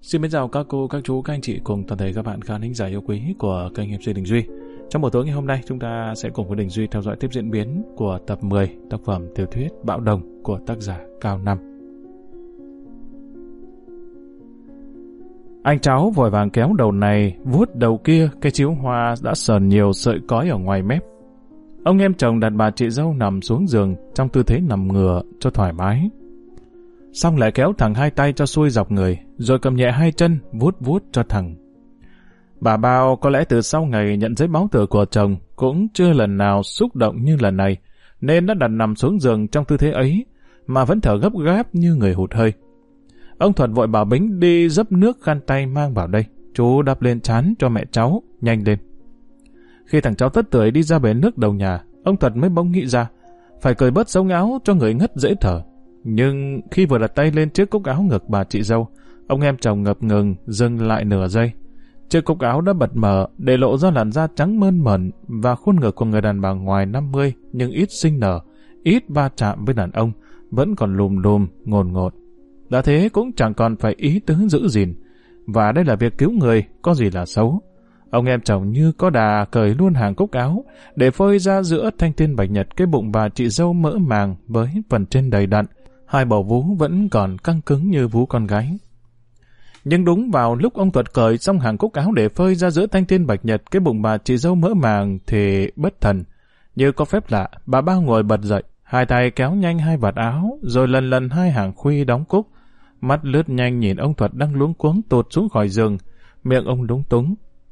Xin mến chào các cô, các chú, các anh chị cùng toàn thể các bạn khán thính giả yêu quý của kênh MC Đình Duy. Trong buổi tối ngày hôm nay, chúng ta sẽ cùng với Đình Duy theo dõi tiếp diễn biến của tập 10 tác phẩm tiểu thuyết Bạo Đồng của tác giả Cao Năm. Anh cháu vội vàng kéo đầu này, vuốt đầu kia, cái chiếu hoa đã sờn nhiều sợi cói ở ngoài mép. Ông em chồng đặt bà chị dâu nằm xuống giường trong tư thế nằm ngửa cho thoải mái. Xong lại kéo thẳng hai tay cho xuôi dọc người, rồi cầm nhẹ hai chân, vuốt vuốt cho thẳng. Bà Bao có lẽ từ sau ngày nhận giấy báo tử của chồng cũng chưa lần nào xúc động như lần này, nên đã đặt nằm xuống giường trong tư thế ấy, mà vẫn thở gấp gáp như người hụt hơi. Ông Thuật vội bảo Bính đi dấp nước khăn tay mang vào đây, chú đắp lên trán cho mẹ cháu, nhanh lên. Khi thằng cháu tất tưởi đi ra bể nước đầu nhà, ông Thuật mới bỗng nghĩ ra, phải cởi bớt sống áo cho người ngất dễ thở. Nhưng khi vừa đặt tay lên chiếc cúc áo ngực bà chị dâu, ông em chồng ngập ngừng dừng lại nửa giây. Chiếc cúc áo đã bật mở để lộ ra làn da trắng mơn mởn và khuôn ngực của người đàn bà ngoài 50 nhưng ít sinh nở, ít va chạm với đàn ông, vẫn còn lùm lùm, ngồn ngột. Đã thế cũng chẳng còn phải ý tứ giữ gìn. Và đây là việc cứu người, có gì là xấu. Ông em chồng như có đà cởi luôn hàng cúc áo để phơi ra giữa thanh thiên bạch nhật cái bụng bà chị dâu mỡ màng với phần trên đầy đặn. Hai bầu vú vẫn còn căng cứng như vú con gái. Nhưng đúng vào lúc ông Thuật cởi xong hàng cúc áo để phơi ra giữa thanh thiên bạch nhật cái bụng bà chị dâu mỡ màng thì bất thần. Như có phép lạ, bà Bao ngồi bật dậy, hai tay kéo nhanh hai vạt áo, rồi lần lần hai hàng khuy đóng cúc. Mắt lướt nhanh nhìn ông Thuật đang luống cuống tụt xuống khỏi giường, miệng ông lúng túng.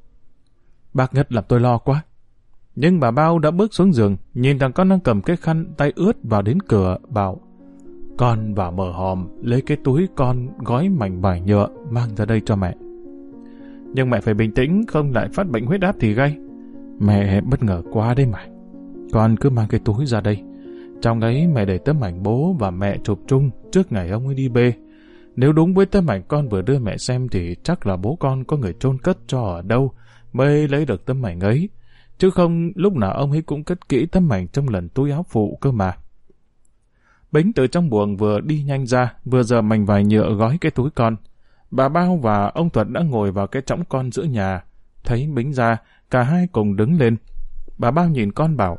Bác Ngất làm tôi lo quá. Nhưng bà Bao đã bước xuống giường, nhìn thằng con đang cầm cái khăn tay ướt vào đến cửa, bảo: Con vào mở hòm, lấy cái túi con gói mảnh vải nhựa, mang ra đây cho mẹ. Nhưng mẹ phải bình tĩnh, không lại phát bệnh huyết áp thì gay. Mẹ bất ngờ quá đấy mà. Con cứ mang cái túi ra đây. Trong ấy mẹ để tấm ảnh bố và mẹ chụp chung trước ngày ông ấy đi bê. Nếu đúng với tấm ảnh con vừa đưa mẹ xem thì chắc là bố con có người chôn cất cho ở đâu mới lấy được tấm ảnh ấy. Chứ không lúc nào ông ấy cũng cất kỹ tấm ảnh trong lần túi áo phụ cơ mà. Bính từ trong buồng vừa đi nhanh ra, vừa giở mảnh vải nhựa gói cái túi con. Bà Bao và ông Thuật đã ngồi vào cái chõng con giữa nhà. Thấy Bính ra, cả hai cùng đứng lên. Bà Bao nhìn con bảo: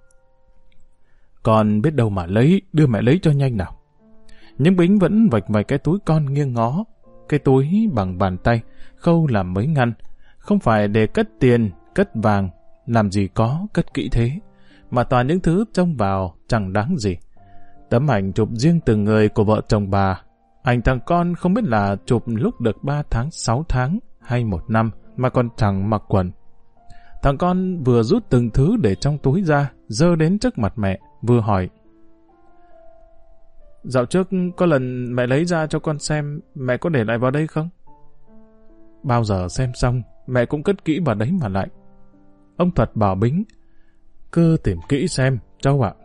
Con biết đâu mà lấy, đưa mẹ lấy cho nhanh nào. Nhưng Bính vẫn vạch vạch cái túi con nghiêng ngó. Cái túi bằng bàn tay, khâu làm mấy ngăn. Không phải để cất tiền, cất vàng, làm gì có cất kỹ thế, mà toàn những thứ trông vào chẳng đáng gì. Tấm ảnh chụp riêng từng người của vợ chồng bà. Ảnh thằng con không biết là chụp lúc được 3 tháng, 6 tháng hay 1 năm mà còn chẳng mặc quần. Thằng con vừa rút từng thứ để trong túi ra, giơ đến trước mặt mẹ, vừa hỏi: Dạo trước có lần mẹ lấy ra cho con xem, mẹ có để lại vào đây không? Bao giờ xem xong, mẹ cũng cất kỹ vào đấy mà lại. Ông Thuật bảo Bính: Cứ tìm kỹ xem, cháu ạ.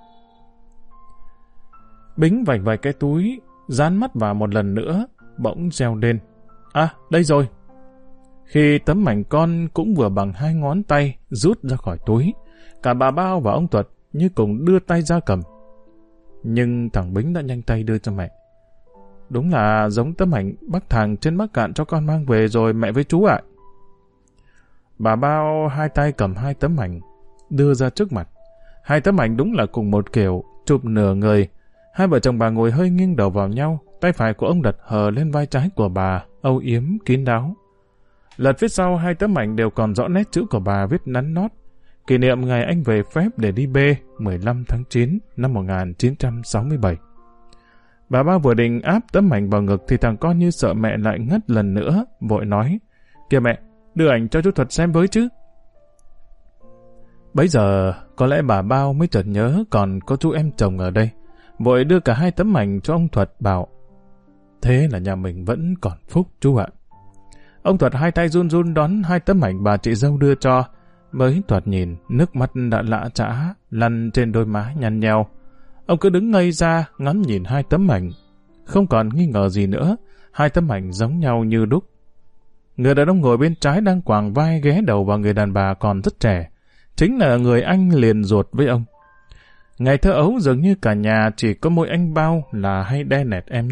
Bính vạch vạch cái túi, dán mắt vào một lần nữa, bỗng reo lên: À, đây rồi! Khi tấm ảnh con cũng vừa bằng hai ngón tay rút ra khỏi túi, cả bà Bao và ông Thuật như cùng đưa tay ra cầm. Nhưng thằng Bính đã nhanh tay đưa cho mẹ. Đúng là giống tấm ảnh Bắc Thàng trên Bắc Cạn cho con mang về rồi mẹ với chú ạ. Bà Bao hai tay cầm hai tấm ảnh, đưa ra trước mặt. Hai tấm ảnh đúng là cùng một kiểu, chụp nửa người. Hai vợ chồng bà ngồi hơi nghiêng đầu vào nhau, tay phải của ông đặt hờ lên vai trái của bà, âu yếm, kín đáo. Lật phía sau hai tấm ảnh đều còn rõ nét chữ của bà viết nắn nót. Kỷ niệm ngày anh về phép để đi bê 15 tháng 9 năm 1967. Bà Bao vừa định áp tấm ảnh vào ngực thì thằng con như sợ mẹ lại ngất lần nữa, vội nói: Kìa mẹ, đưa ảnh cho chú Thuật xem với chứ. Bấy giờ có lẽ bà Bao mới chợt nhớ còn có chú em chồng ở đây, vội đưa cả hai tấm ảnh cho ông Thuật, bảo: Thế là nhà mình vẫn còn phúc chú ạ. Ông Thuật hai tay run run đón hai tấm ảnh bà chị dâu đưa cho, mới thoạt nhìn nước mắt đã lã chã lăn trên đôi má nhăn nheo. Ông cứ đứng ngây ra ngắm nhìn hai tấm ảnh, không còn nghi ngờ gì nữa, hai tấm ảnh giống nhau như đúc. Người đàn ông ngồi bên trái đang quàng vai ghé đầu vào người đàn bà còn rất trẻ, chính là người anh liền ruột với ông. Ngày thơ ấu dường như cả nhà chỉ có mỗi anh Bao là hay đe nẹt em nhất,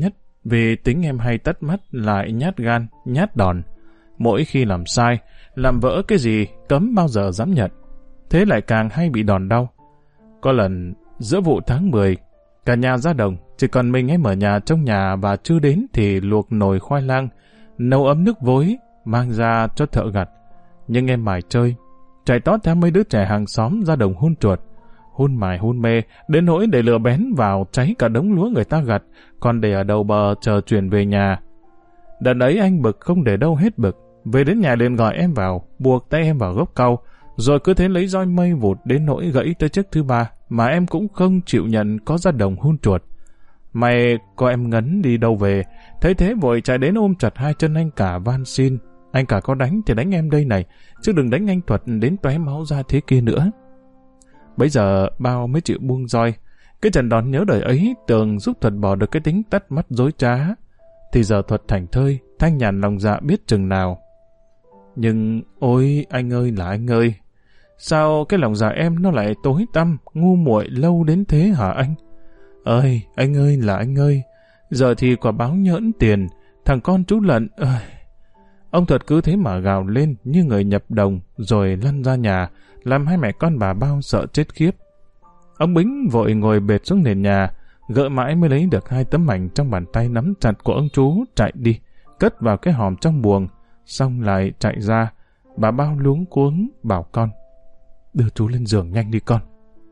Vì tính em hay tất mắt lại nhát gan, nhát đòn. Mỗi khi làm sai, làm vỡ cái gì cấm bao giờ dám nhận. Thế lại càng hay bị đòn đau. Có lần giữa vụ tháng 10, cả nhà ra đồng, chỉ còn mình em ở nhà trong nhà và chưa đến thì luộc nồi khoai lang, nấu ấm nước vối, mang ra cho thợ gặt. Nhưng em mải chơi, chạy tót theo mấy đứa trẻ hàng xóm ra đồng hun chuột. Hun mải hun mê, đến nỗi để lửa bén vào cháy cả đống lúa người ta gặt, còn để ở đầu bờ chờ chuyển về nhà. Đợt ấy anh bực không để đâu hết bực, về đến nhà liền gọi em vào, buộc tay em vào gốc cau, rồi cứ thế lấy roi mây vụt đến nỗi gãy tới chiếc thứ 3, mà em cũng không chịu nhận có ra đồng hun chuột. May có em Ngấn đi đâu về, thấy thế vội chạy đến ôm chặt hai chân anh cả van xin. Anh cả có đánh thì đánh em đây này, chứ đừng đánh anh Thuật đến tóe máu ra thế kia nữa. Bấy giờ bao mới chịu buông roi. Cái trận đòn nhớ đời ấy tưởng giúp Thuật bỏ được cái tính tắt mắt dối trá. Thì giờ Thuật thành thơi, thanh nhàn lòng dạ biết chừng nào. Nhưng ôi anh ơi là anh ơi, sao cái lòng dạ em nó lại tối tăm, ngu muội lâu đến thế hả anh? Ơi, anh ơi là anh ơi, giờ thì quả báo nhỡn tiền, thằng con chú Lận ơi. Ông Thuật cứ thế mà gào lên như người nhập đồng rồi lăn ra nhà, làm hai mẹ con bà Bao sợ chết khiếp. Ông Bính vội ngồi bệt xuống nền nhà, gỡ mãi mới lấy được 2 tấm ảnh trong bàn tay nắm chặt của ông chú chạy đi, cất vào cái hòm trong buồng, xong lại chạy ra. Bà Bao luống cuống bảo con, đưa chú lên giường nhanh đi con.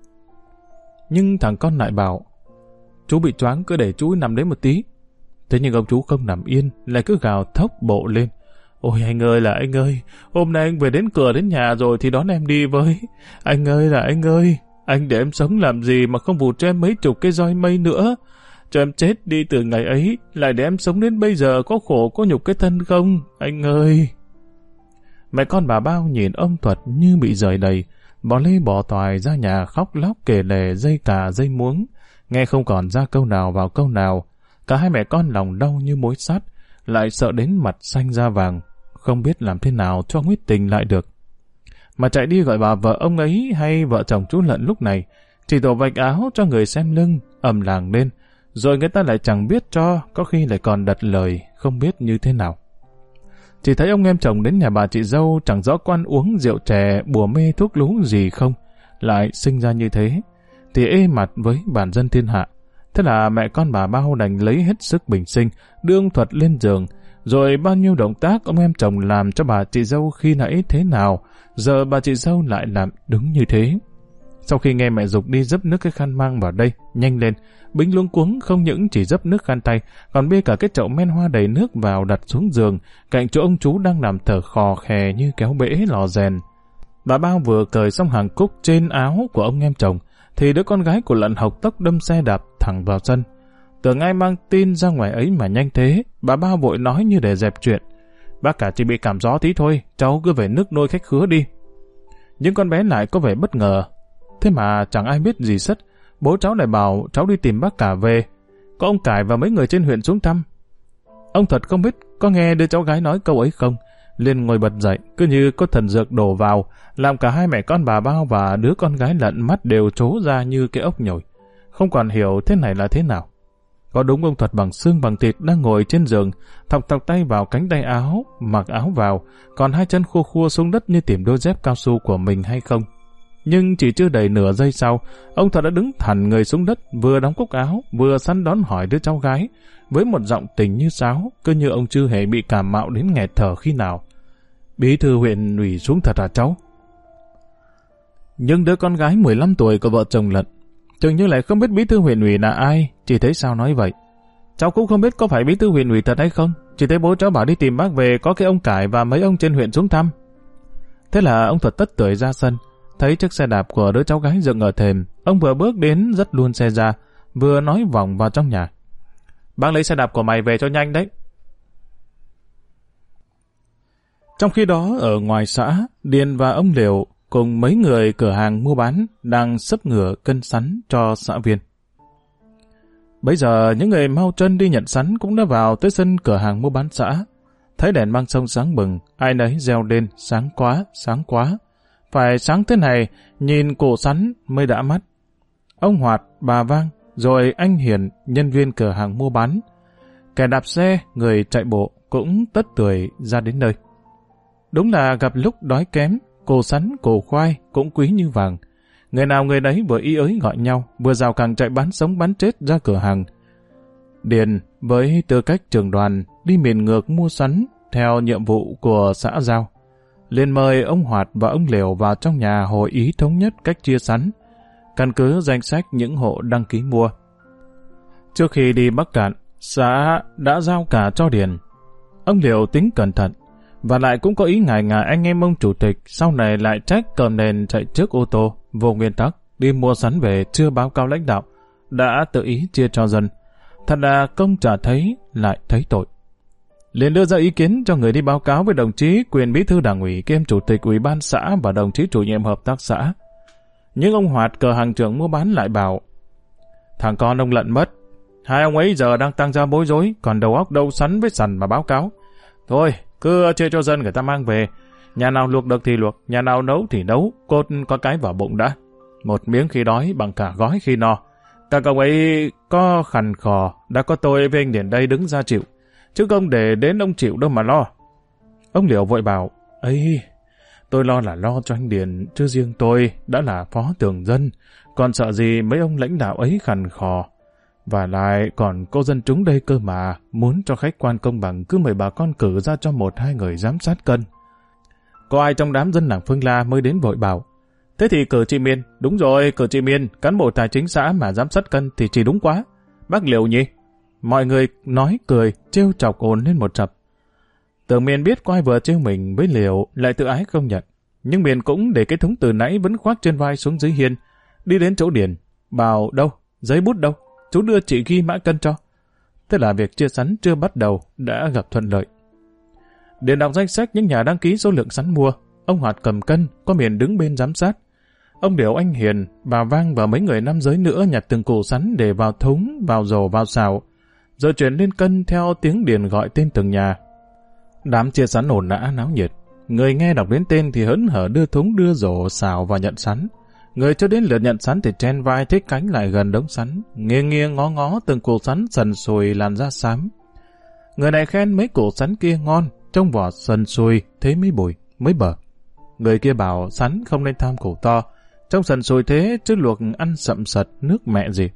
Nhưng thằng con lại bảo, chú bị choáng cứ để chú nằm đấy một tí. Thế nhưng ông chú không nằm yên, lại cứ gào thốc bộ lên. Ôi anh ơi là anh ơi, hôm nay anh về đến cửa đến nhà rồi thì đón em đi với. Anh ơi là anh ơi, anh để em sống làm gì mà không vụt cho em mấy chục cái roi mây nữa. Cho em chết đi từ ngày ấy, lại để em sống đến bây giờ có khổ có nhục cái thân không, anh ơi. Mẹ con bà Bao nhìn ông Thuật như bị rời đầy, bỏ lê bỏ toài ra nhà khóc lóc kể lể dây cà dây muống, nghe không còn ra câu nào vào câu nào. Cả hai mẹ con lòng đau như mối sắt, lại sợ đến mặt xanh da vàng, không biết làm thế nào cho Nguyết tình lại được. Mà chạy đi gọi bà vợ ông ấy hay vợ chồng chú Lận lúc này, chỉ đổ vạch áo cho người xem lưng, ầm làng lên, rồi người ta lại chẳng biết cho, có khi lại còn đặt lời, không biết như thế nào. Chỉ thấy ông em chồng đến nhà bà chị dâu chẳng rõ quan uống rượu chè, bùa mê thuốc lú gì không, lại sinh ra như thế, thì ê mặt với bản dân thiên hạ. Thế là mẹ con bà Bao đành lấy hết sức bình sinh, đưa ông Thuật lên giường, rồi bao nhiêu động tác ông em chồng làm cho bà chị dâu khi nãy thế nào, giờ bà chị dâu lại làm đúng như thế. Sau khi nghe mẹ giục đi dấp nước cái khăn mang vào đây, nhanh lên, Bính luống cuống không những chỉ dấp nước khăn tay, còn bê cả cái chậu men hoa đầy nước vào đặt xuống giường, cạnh chỗ ông chú đang nằm thở khò khè như kéo bể lò rèn. Bà Bao vừa cởi xong hàng cúc trên áo của ông em chồng, thì đứa con gái của Lận học tốc đâm xe đạp thẳng vào sân. Tưởng ai mang tin ra ngoài ấy mà nhanh thế, bà Bao vội nói như để dẹp chuyện. Bác cả chỉ bị cảm gió tí thôi, cháu cứ về nước nôi khách khứa đi. Nhưng con bé lại có vẻ bất ngờ. Thế mà chẳng ai biết gì sất, bố cháu lại bảo cháu đi tìm bác cả về. Có ông Cải và mấy người trên huyện xuống thăm. Ông Thuật không biết có nghe đứa cháu gái nói câu ấy không, liền ngồi bật dậy, cứ như có thần dược đổ vào, làm cả hai mẹ con bà Bao và đứa con gái Lận mắt đều trố ra như cái ốc nhồi, không còn hiểu thế này là thế nào. Có đúng ông Thuật bằng xương bằng thịt đang ngồi trên giường, thọc tay vào cánh tay áo, mặc áo vào, còn hai chân khua khua xuống đất như tìm đôi dép cao su của mình hay không? Nhưng chỉ chưa đầy nửa giây sau, ông Thuật đã đứng thẳng người xuống đất, vừa đóng cúc áo, vừa săn đón hỏi đứa cháu gái, với một giọng tình như sáo, cứ như ông chưa hề bị cảm mạo đến nghẹt thở khi nào. Bí thư huyện ủy xuống thật à cháu? Nhưng đứa con gái 15 tuổi của vợ chồng Lận chừng như lại không biết bí thư huyện ủy là ai, chỉ thấy sao nói vậy. Cháu cũng không biết có phải bí thư huyện ủy thật hay không, chỉ thấy bố cháu bảo đi tìm bác về, có cái ông Cải và mấy ông trên huyện xuống thăm. Thế là ông Thuật tất tưởi ra sân, thấy chiếc xe đạp của đứa cháu gái dựng ở thềm, ông vừa bước đến dắt luôn xe ra, vừa nói vòng vào trong nhà. Bác lấy xe đạp của mày về cho nhanh đấy. Trong khi đó ở ngoài xã, Điền và ông Liều cùng mấy người cửa hàng mua bán đang xấp ngửa cân sắn cho xã viên. Bây giờ những người mau chân đi nhận sắn cũng đã vào tới sân cửa hàng mua bán xã. Thấy đèn mang sông sáng bừng, ai nấy reo lên sáng quá, sáng quá. Phải sáng thế này, nhìn cổ sắn mới đã mắt. Ông Hoạt, bà Vang, rồi anh Hiền, nhân viên cửa hàng mua bán. Kẻ đạp xe, người chạy bộ cũng tất tưởi ra đến nơi. Đúng là gặp lúc đói kém, củ sắn, củ khoai cũng quý như vàng. Người nào người đấy vừa ý ới gọi nhau, vừa rào càng chạy bán sống bán chết ra cửa hàng. Điền với tư cách trưởng đoàn đi miền ngược mua sắn theo nhiệm vụ của xã giao. Liền mời ông Hoạt và ông Liều vào trong nhà hội ý thống nhất cách chia sắn, căn cứ danh sách những hộ đăng ký mua. Trước khi đi Bắc Cạn, xã đã giao cả cho Điền. Ông Liều tính cẩn thận, và lại cũng có ý ngại anh em ông chủ tịch sau này lại trách cầm nền chạy trước ô tô, vô nguyên tắc, đi mua sắn về chưa báo cáo lãnh đạo, đã tự ý chia cho dân. Thật là công trả thấy, lại thấy tội. Liền đưa ra ý kiến cho người đi báo cáo với đồng chí quyền bí thư đảng ủy kiêm chủ tịch ủy ban xã và đồng chí chủ nhiệm hợp tác xã. Nhưng ông Hoạt, cờ hàng trưởng mua bán lại bảo, thằng con ông lận mất, hai ông ấy giờ đang tăng ra bối rối, còn đầu óc đâu sắn với sằn mà báo cáo. Thôi, cứ chia cho dân người ta mang về, nhà nào luộc được thì luộc, nhà nào nấu thì nấu, cốt có cái vào bụng đã. Một miếng khi đói bằng cả gói khi no. Các ông ấy có khằn khò, đã có tôi với anh Điền đây đứng ra chịu, chứ không để đến ông chịu đâu mà lo. Ông Liều vội bảo, ấy, tôi lo là lo cho anh Điền, chứ riêng tôi đã là phó tường dân, còn sợ gì mấy ông lãnh đạo ấy khằn khò. Và lại còn cô dân chúng đây cơ mà, muốn cho khách quan công bằng cứ mời bà con cử ra cho 1-2 người giám sát cân. Có ai trong đám dân làng Phương La mới đến vội bảo, thế thì cử chị Miên. Đúng rồi, cử chị Miên, cán bộ tài chính xã mà giám sát cân thì chỉ đúng quá. Bác Liều nhỉ? Mọi người nói cười, trêu chọc ồn lên một chập. Tưởng Miên biết có ai vừa trêu mình với Liều, lại tự ái không nhận. Nhưng Miên cũng để cái thúng từ nãy vẫn khoác trên vai xuống dưới hiên, đi đến chỗ Điền, bảo đâu, giấy bút đâu, chú đưa chị ghi mã cân cho. Thế là việc chia sắn chưa bắt đầu đã gặp thuận lợi. Điền đọc danh sách những nhà đăng ký số lượng sắn mua. Ông Hoạt cầm cân, có Miền đứng bên giám sát. Ông Điểu, anh Hiền, bà Vang và mấy người nam giới nữa nhặt từng củ sắn để vào thúng, vào rổ, vào xào, rồi chuyển lên cân theo tiếng Điền gọi tên từng nhà. Đám chia sắn ồn ào náo nhiệt. Người nghe đọc đến tên thì hớn hở đưa thúng, đưa rổ, xào và nhận sắn. Người cho đến lượt nhận sắn thì chen vai thích cánh lại gần đống sắn, nghiêng nghiêng ngó ngó từng củ sắn sần sùi làn da xám. Người này khen mấy củ sắn kia ngon, trong vỏ sần sùi thế mới bùi, mới bở. Người kia bảo sắn không nên tham củ to, trong sần sùi thế chứ luộc ăn sậm sật nước mẹ gì.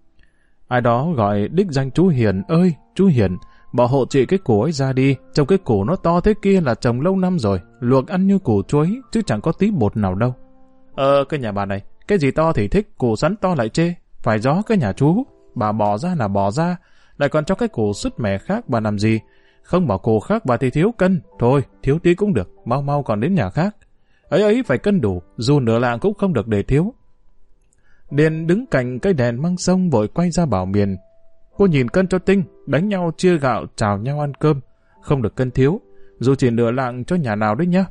Ai đó gọi đích danh chú Hiền ơi, chú Hiền, bỏ hộ chị cái củ ấy ra đi, trông cái củ nó to thế kia là trồng lâu năm rồi, luộc ăn như củ chuối chứ chẳng có tí bột nào đâu. Cái nhà bà này, cái gì to thì thích, củ sắn to lại chê, phải gió cái nhà chú, bà bỏ ra là bỏ ra, lại còn cho cái củ sứt mẻ khác bà làm gì, không bỏ củ khác bà thì thiếu cân, thôi, thiếu tí cũng được, mau mau còn đến nhà khác. Ấy phải cân đủ, dù nửa lạng cũng không được để thiếu. Điền đứng cạnh cây đèn măng sông vội quay ra bảo Miền, cô nhìn cân cho tinh, đánh nhau chia gạo chào nhau ăn cơm, không được cân thiếu, dù chỉ nửa lạng cho nhà nào đấy nhá.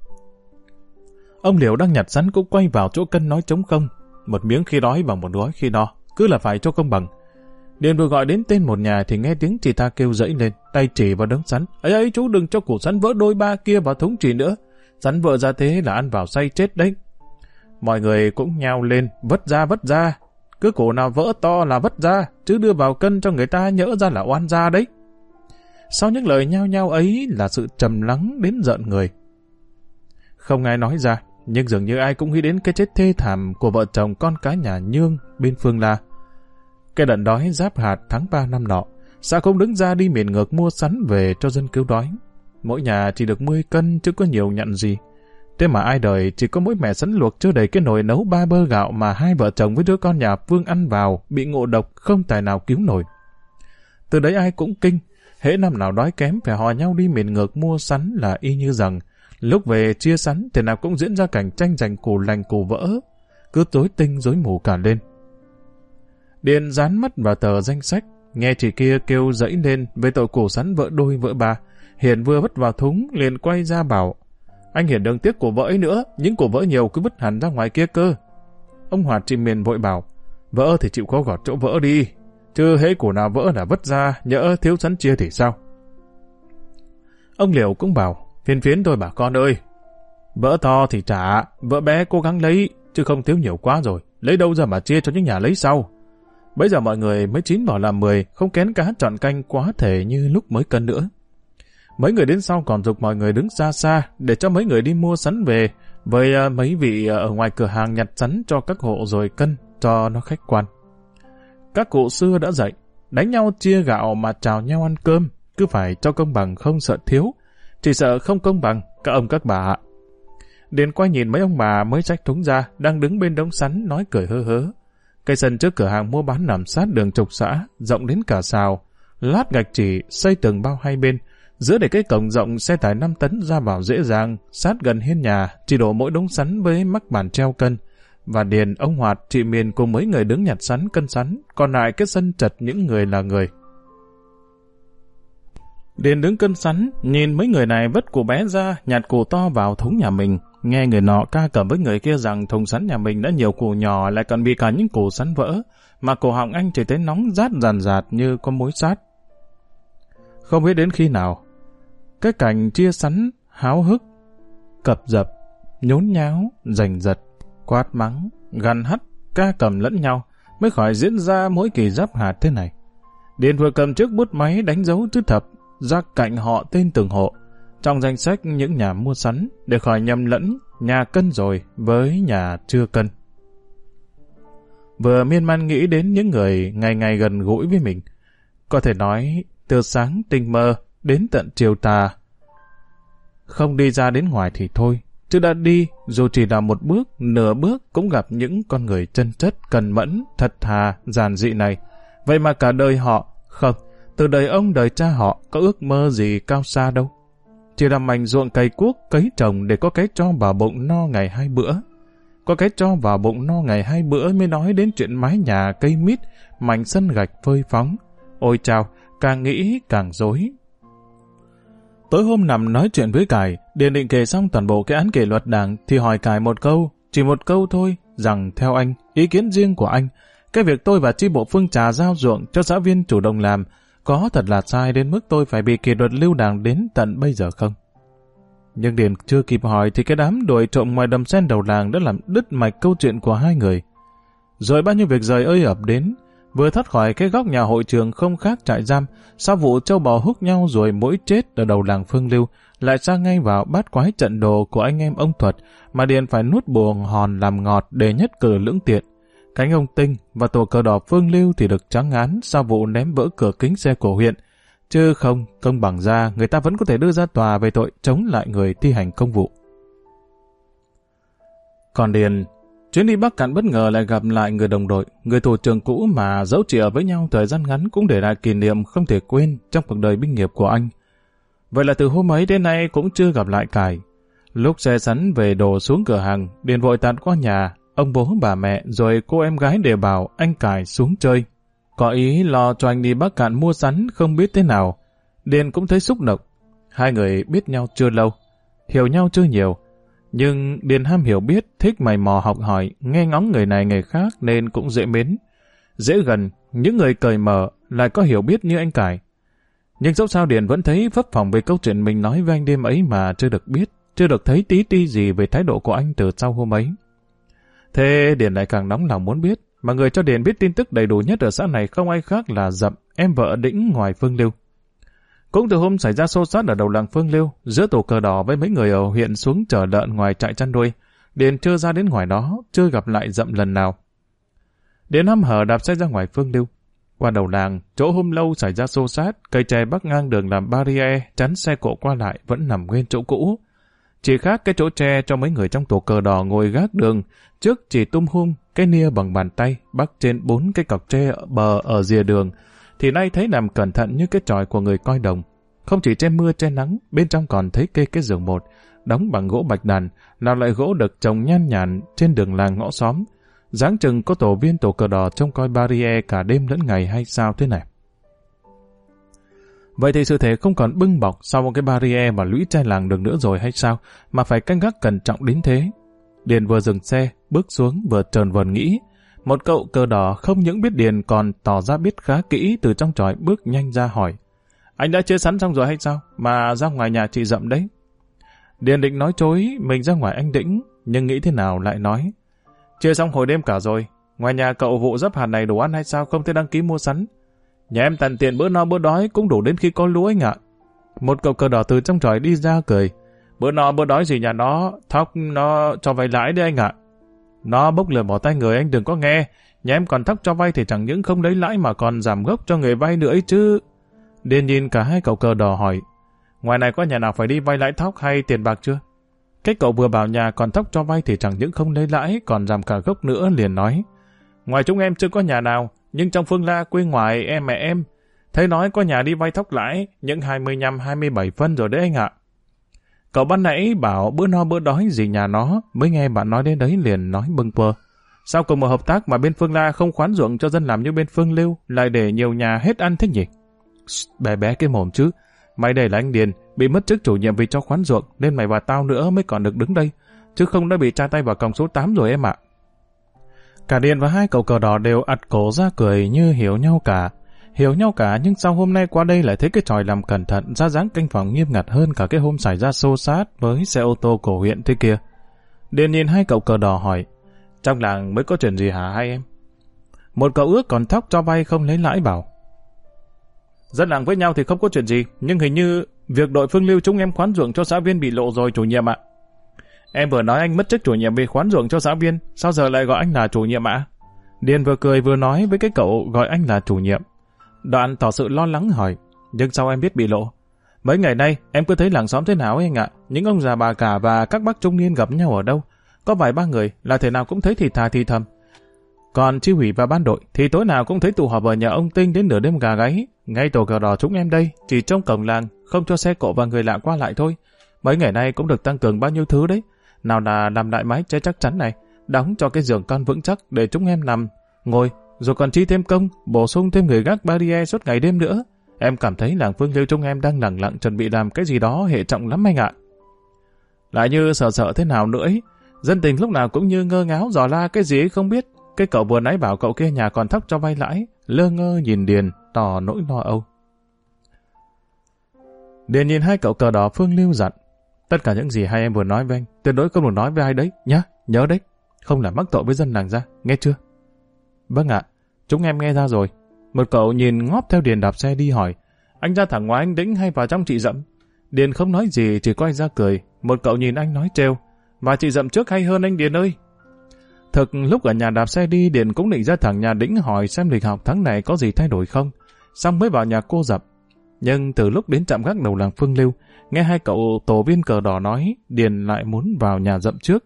Ông Liều đang nhặt sắn cũng quay vào chỗ cân nói trống không, một miếng khi đói bằng một gói khi no, cứ là phải cho công bằng. Điền vừa gọi đến tên một nhà thì nghe tiếng chị ta kêu dẫy lên, tay chỉ vào đống sắn. Ấy chú đừng cho củ sắn vỡ đôi ba kia vào thúng chỉ nữa, sắn vỡ ra thế là ăn vào say chết đấy. Mọi người cũng nhao lên, vất ra, cứ củ nào vỡ to là vất ra, chứ đưa vào cân cho người ta nhỡ ra là oan ra đấy. Sau những lời nhao nhao ấy là sự trầm lắng đến giận người. Không ai nói ra, nhưng dường như ai cũng nghĩ đến cái chết thê thảm của vợ chồng con cái nhà Nhương bên Phương La. Cái đợt đói giáp hạt tháng 3 năm nọ, xã không đứng ra đi miền ngược mua sắn về cho dân cứu đói. Mỗi nhà chỉ được 10 cân chứ có nhiều nhận gì. Thế mà ai đời chỉ có mỗi mẻ sắn luộc chưa đầy cái nồi nấu 3 bơ gạo mà hai vợ chồng với đứa con nhà Vương ăn vào bị ngộ độc không tài nào cứu nổi. Từ đấy ai cũng kinh, hễ năm nào đói kém phải hò nhau đi miền ngược mua sắn là y như rằng lúc về chia sắn thì nào cũng diễn ra cảnh tranh giành củ lành củ vỡ, cứ rối tinh rối mù cả lên. Điền dán mắt vào tờ danh sách, nghe chị kia kêu dẫy lên về tội củ sắn vỡ đôi vỡ ba. Hiền vừa vứt vào thúng liền quay ra bảo, anh Hiền đừng tiếc củ vỡ ấy nữa, những củ vỡ nhiều cứ vứt hẳn ra ngoài kia cơ. Ông Hoạt chị Miền vội bảo, vỡ thì chịu khó gọt chỗ vỡ đi, chứ hễ củ nào vỡ là vứt ra, nhỡ thiếu sắn chia thì sao. Ông Liều cũng bảo, phiền phiến thôi bà con ơi, vỡ to thì trả, vỡ bé cố gắng lấy, chứ không thiếu nhiều quá rồi, lấy đâu ra mà chia cho những nhà lấy sau. Bây giờ mọi người mới chín bỏ làm 10, không kén cá chọn canh quá thể như lúc mới cân nữa. Mấy người đến sau còn giục mọi người đứng xa xa để cho mấy người đi mua sắn về, với mấy vị ở ngoài cửa hàng nhặt sắn cho các hộ rồi cân cho nó khách quan. Các cụ xưa đã dạy, đánh nhau chia gạo mà chào nhau ăn cơm, cứ phải cho công bằng không sợ thiếu, chỉ sợ không công bằng các ông các bà ạ. Điền quay nhìn mấy ông bà mới xách thúng ra, đang đứng bên đống sắn nói cười hớ hớ. Cây sân trước cửa hàng mua bán nằm sát đường trục xã, rộng đến cả sào, lát gạch chỉ, xây tường bao hai bên, giữa để cái cổng rộng xe tải 5 tấn ra vào dễ dàng, sát gần hiên nhà, chỉ đổ mỗi đống sắn với mắc bàn treo cân. Và Điền, ông Hoạt, chị Miền cùng mấy người đứng nhặt sắn cân sắn, còn lại cái sân chật những người là người. Điền đứng cân sắn, nhìn mấy người này vất củ bé ra, nhặt củ to vào thúng nhà mình. Nghe người nọ ca cẩm với người kia rằng thùng sắn nhà mình đã nhiều củ nhỏ, lại còn bị cả những củ sắn vỡ, mà cổ họng anh chỉ thấy nóng rát ràn rạt như có mối sát. Không biết đến khi nào, cái cảnh chia sắn háo hức, cập dập, nhốn nháo, giành giật, quát mắng, gằn hắt, ca cầm lẫn nhau mới khỏi diễn ra mỗi kỳ giáp hạt thế này. Điền vừa cầm chiếc bút máy đánh dấu chữ thập ra cạnh họ tên từng hộ trong danh sách những nhà mua sắn để khỏi nhầm lẫn nhà cân rồi với nhà chưa cân. Vừa miên man nghĩ đến những người ngày ngày gần gũi với mình, có thể nói từ sáng tinh mơ đến tận chiều tà. Không đi ra đến ngoài thì thôi, chứ đã đi, dù chỉ là một bước, nửa bước cũng gặp những con người chân chất, cần mẫn, thật thà, giản dị này. Vậy mà cả đời họ, không, từ đời ông đời cha họ có ước mơ gì cao xa đâu. Chỉ là mảnh ruộng cày cuốc, cấy trồng để có cái cho vào bụng no ngày 2 bữa. Có cái cho vào bụng no ngày 2 bữa mới nói đến chuyện mái nhà cây mít, mảnh sân gạch phơi phóng. Ôi chao, càng nghĩ càng rối. Tối hôm nằm nói chuyện với Cải, Điền định kể xong toàn bộ cái án kỷ luật đảng thì hỏi Cải một câu, chỉ một câu thôi, rằng theo anh, ý kiến riêng của anh, cái việc tôi và chi bộ Phương Trà giao ruộng cho xã viên chủ động làm có thật là sai đến mức tôi phải bị kỷ luật lưu đảng đến tận bây giờ không? Nhưng Điền chưa kịp hỏi thì cái đám đuổi trộm ngoài đầm sen đầu làng đã làm đứt mạch câu chuyện của hai người. Rồi bao nhiêu việc rời ơi ập đến, vừa thoát khỏi cái góc nhà hội trường không khác trại giam, sau vụ trâu bò húc nhau rồi mỗi chết ở đầu làng Phương Lưu, lại sang ngay vào bát quái trận đồ của anh em ông Thuật, mà Điền phải nuốt buồng hòn làm ngọt để nhất cử lưỡng tiện. Cánh ông Tinh và tổ cờ đỏ Phương Lưu thì được trắng án sau vụ ném vỡ cửa kính xe của huyện, chứ không công bằng ra người ta vẫn có thể đưa ra tòa về tội chống lại người thi hành công vụ. Còn Điền, chuyến đi Bắc Cạn bất ngờ lại gặp lại người đồng đội, người thủ trưởng cũ mà dẫu chỉ ở với nhau thời gian ngắn cũng để lại kỷ niệm không thể quên trong cuộc đời binh nghiệp của anh. Vậy là từ hôm ấy đến nay cũng chưa gặp lại Cải. Lúc xe sắn về đổ xuống cửa hàng, Điền vội tạt qua nhà, ông bố bà mẹ rồi cô em gái đều bảo anh Cải xuống chơi. Có ý lo cho anh đi Bắc Cạn mua sắn không biết thế nào. Điền cũng thấy xúc động. Hai người biết nhau chưa lâu, hiểu nhau chưa nhiều. Nhưng Điền ham hiểu biết, thích mày mò học hỏi, nghe ngóng người này người khác nên cũng dễ mến. Dễ gần, những người cởi mở lại có hiểu biết như anh Cải. Nhưng dẫu sao Điền vẫn thấy phấp phỏng về câu chuyện mình nói với anh đêm ấy mà chưa được biết, chưa được thấy tí ti gì về thái độ của anh từ sau hôm ấy. Thế Điền lại càng nóng lòng muốn biết, mà người cho Điền biết tin tức đầy đủ nhất ở xã này không ai khác là Dậm, em vợ Đĩnh ngoài Phương Lưu. Cũng từ hôm xảy ra xô xát ở đầu làng Phương Lưu, giữa tổ cờ đỏ với mấy người ở huyện xuống chở lợn ngoài trại chăn nuôi, Điền chưa ra đến ngoài đó, chưa gặp lại Dậm lần nào. Điền hăm hở đạp xe ra ngoài Phương Lưu. Qua đầu làng, chỗ hôm lâu xảy ra xô xát, cây tre bắc ngang đường làm barrier chắn xe cộ qua lại vẫn nằm nguyên chỗ cũ. Chỉ khác cái chỗ tre cho mấy người trong tổ cờ đỏ ngồi gác đường, trước chỉ tum hum cái nia bằng bàn tay bắc trên 4 cái cọc tre bờ ở rìa đường, thì nay thấy nằm cẩn thận như cái chòi của người coi đồng. Không chỉ che mưa che nắng, bên trong còn thấy kê cái giường một, đóng bằng gỗ bạch đàn, nào lại gỗ được trồng nhan nhản trên đường làng ngõ xóm. Dáng chừng có tổ viên tổ cờ đỏ trông coi barrier cả đêm lẫn ngày hay sao thế này. Vậy thì sự thể không còn bưng bọc sau một cái barrier mà lũy tre làng được nữa rồi hay sao, mà phải canh gác cẩn trọng đến thế. Điền vừa dừng xe, bước xuống vừa trờn vờn nghĩ. Một cậu cờ đỏ không những biết Điền còn tỏ ra biết khá kỹ, từ trong chòi bước nhanh ra hỏi: Anh đã chia sắn xong rồi hay sao, mà ra ngoài nhà chị Dậm đấy? Điền định nói chối mình ra ngoài anh Đĩnh, nhưng nghĩ thế nào lại nói: Chia xong hồi đêm cả rồi, Ngoài nhà cậu vụ dấp hạt này đồ ăn hay sao không thể đăng ký mua sắn? Nhà em tận tiện bữa no bữa đói cũng đủ đến khi có lúa anh ạ. Một cậu cờ đỏ từ trong tròi đi ra cười. Bữa no bữa đói gì nhà nó, thóc nó cho vay lãi đấy anh ạ. Nó bốc lửa bỏ tay người anh đừng có nghe. Nhà em còn thóc cho vay thì chẳng những không lấy lãi mà còn giảm gốc cho người vay nữa ấy chứ. Điền nhìn cả hai cậu cờ đỏ hỏi. Ngoài này có nhà nào phải đi vay lãi thóc hay tiền bạc chưa? Cái cậu vừa bảo nhà còn thóc cho vay thì chẳng những không lấy lãi còn giảm cả gốc nữa liền nói. Ngoài chúng em chưa có nhà nào, nhưng trong Phương La quê ngoài em mẹ em thấy nói có nhà đi vay thóc lãi những 25-27 phân rồi đấy anh ạ. Cậu ban nãy bảo bữa no bữa đói gì nhà nó, mới nghe bạn nói đến đấy liền nói bâng quơ. Sao cùng một hợp tác mà bên Phương La không khoán ruộng cho dân làm như bên Phương Lưu, lại để nhiều nhà hết ăn thế nhỉ? Bé bé cái mồm chứ, mày đây là anh Điền, bị mất chức chủ nhiệm vì cho khoán ruộng, nên mày và tao nữa mới còn được đứng đây, chứ không đã bị tra tay vào còng số 8 rồi em ạ. Cả Điền và hai cậu cờ đỏ đều ặt cổ ra cười như hiểu nhau cả. Hiểu nhau cả nhưng sau hôm nay qua đây lại thấy cái tròi làm cẩn thận, ra dáng canh phòng nghiêm ngặt hơn cả cái hôm xảy ra xô xát với xe ô tô cổ huyện thế kia. Điền nhìn hai cậu cờ đỏ hỏi, trong làng mới có chuyện gì hả hai em? Một cậu ước còn thóc cho vay không lấy lãi bảo. Dân làng với nhau thì không có chuyện gì, nhưng hình như việc đội Phương Lưu chúng em khoán ruộng cho xã viên bị lộ rồi chủ nhiệm ạ. Em vừa nói anh mất chức chủ nhiệm vì khoán ruộng cho xã viên, sao giờ lại gọi anh là chủ nhiệm ạ? Điền vừa cười vừa nói với cái cậu gọi anh là chủ nhiệm. Đoạn tỏ sự lo lắng hỏi, nhưng sao em biết bị lộ? Mấy ngày nay em cứ thấy làng xóm thế nào ấy anh ạ, những ông già bà cả và các bác trung niên gặp nhau ở đâu, có vài ba người là thể nào cũng thấy thì thà thì thầm. Còn chi ủy và ban đội thì tối nào cũng thấy tụ họp ở nhà ông Tinh đến nửa đêm gà gáy. Ngay tổ cờ đỏ chúng em đây chỉ trong cổng làng, không cho xe cộ và người lạ qua lại thôi. Mấy ngày nay cũng được tăng cường bao nhiêu thứ đấy. Nào là làm lại mái che chắc chắn này, đóng cho cái giường con vững chắc để chúng em nằm, ngồi, rồi còn chi thêm công, bổ sung thêm người gác barrier suốt ngày đêm nữa. Em cảm thấy làng Phương Lưu chúng em đang lẳng lặng chuẩn bị làm cái gì đó hệ trọng lắm anh ạ. Lại như sợ thế nào nữa ấy. Dân tình lúc nào cũng như ngơ ngáo dò la cái gì ấy không biết. Cái cậu vừa nãy bảo cậu kia nhà còn thóc cho vay lãi, lơ ngơ nhìn Điền, tỏ nỗi lo âu. Điền nhìn hai cậu cờ đỏ Phương Lưu dặn, tất cả những gì hai em vừa nói với anh, tuyệt đối không được nói với ai đấy, nhá, nhớ đấy, không làm mắc tội với dân làng ra, nghe chưa? Vâng ạ, chúng em nghe ra rồi. Một cậu nhìn ngóp theo Điền đạp xe đi hỏi, anh ra thẳng ngoài anh Đĩnh hay vào trong chị Dậm? Điền không nói gì, chỉ quay ra cười. Một cậu nhìn anh nói trêu, và chị Dậm trước hay hơn anh Điền ơi. Thực lúc ở nhà đạp xe đi, Điền cũng định ra thẳng nhà Đĩnh hỏi xem lịch học tháng này có gì thay đổi không, xong mới vào nhà cô Dậm. Nhưng từ lúc đến trạm gác đầu làng Phương Lưu, nghe hai cậu tổ viên cờ đỏ nói, Điền lại muốn vào nhà Dậm trước.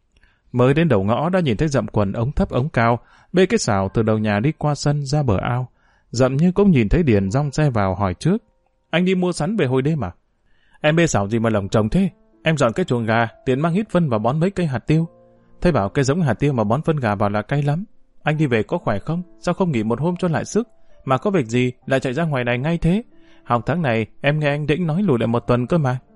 Mới đến đầu ngõ đã nhìn thấy Dậm quần ống thấp ống cao, bê cái xào từ đầu nhà đi qua sân ra bờ ao. Dậm như cũng nhìn thấy Điền dong xe vào hỏi trước, anh đi mua sắn về hồi đêm à? Em bê xào gì mà lồng trồng thế? Em dọn cái chuồng gà, tiện mang hít phân và bón mấy cây hạt tiêu. Thấy bảo cái giống hạt tiêu mà bón phân gà vào là cay lắm. Anh đi về có khỏe không? Sao không nghỉ một hôm cho lại sức? Mà có việc gì lại chạy ra ngoài này ngay thế? Học tháng này em nghe anh Đĩnh nói lùi lại một tuần cơ mà.